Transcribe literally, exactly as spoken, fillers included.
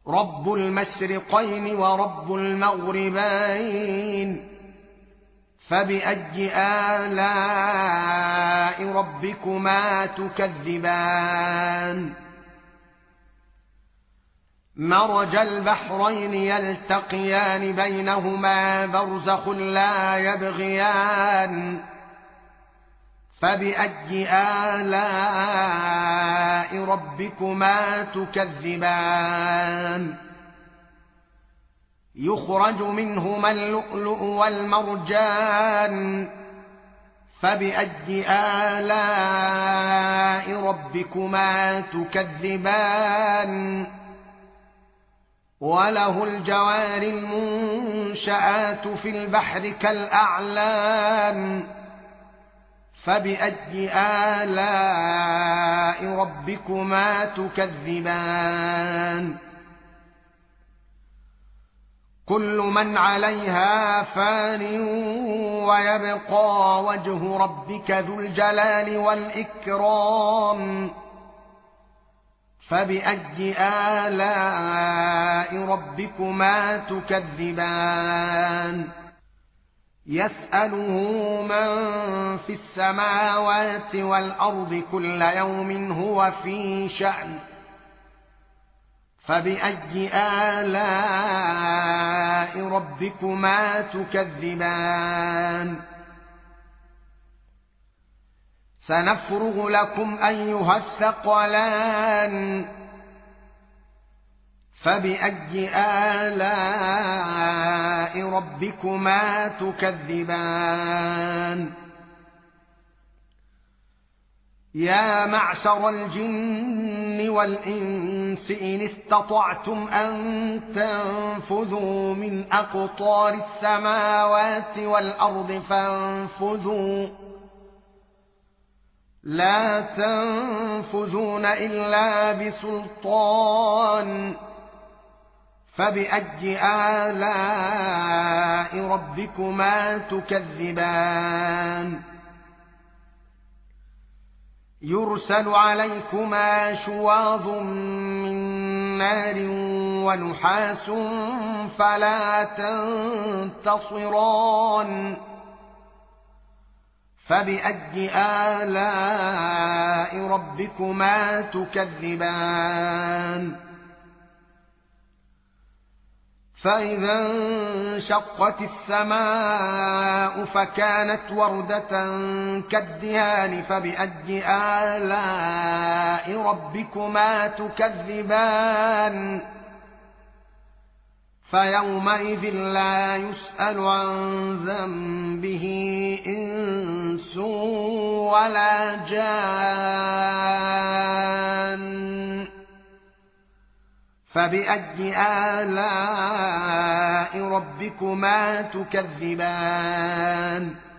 رب المشرقين ورب المغربين فبأي آلاء ربكما تكذبان مرج البحرين يلتقيان بينهما برزخ لا يبغيان فبأي آلاء ربكما تكذبان يخرج منهما اللؤلؤ والمرجان فبأي آلاء ربكما تكذبان وله الجوار المنشآت في البحر كالأعلام فبأي آلاء ربكما تكذبان كل من عليها فان ويبقى وجه ربك ذو الجلال والإكرام فبأي آلاء ربكما تكذبان يسأله من في السماوات والأرض كل يوم هو في شأن فبأي آلاء ربكما تكذبان سنفرغ لكم أيها الثقلان فبأي آلاء ربكما تكذبان يا معشر الجن والإنس إن استطعتم أن تنفذوا من أقطار السماوات والأرض فانفذوا لا تنفذون إلا بسلطان فبأي آلاء ربكما تكذبان يرسل عليكما شواظ من نار ونحاس فلا تنتصران فبأي آلاء ربكما تكذبان فإذا انشقت السماء فكانت وردة كالدهان فبأي آلاء ربكما تكذبان فيومئذ لا يسأل عن ذنبه إنس ولا جان فبأي آلاء ربكما تكذبان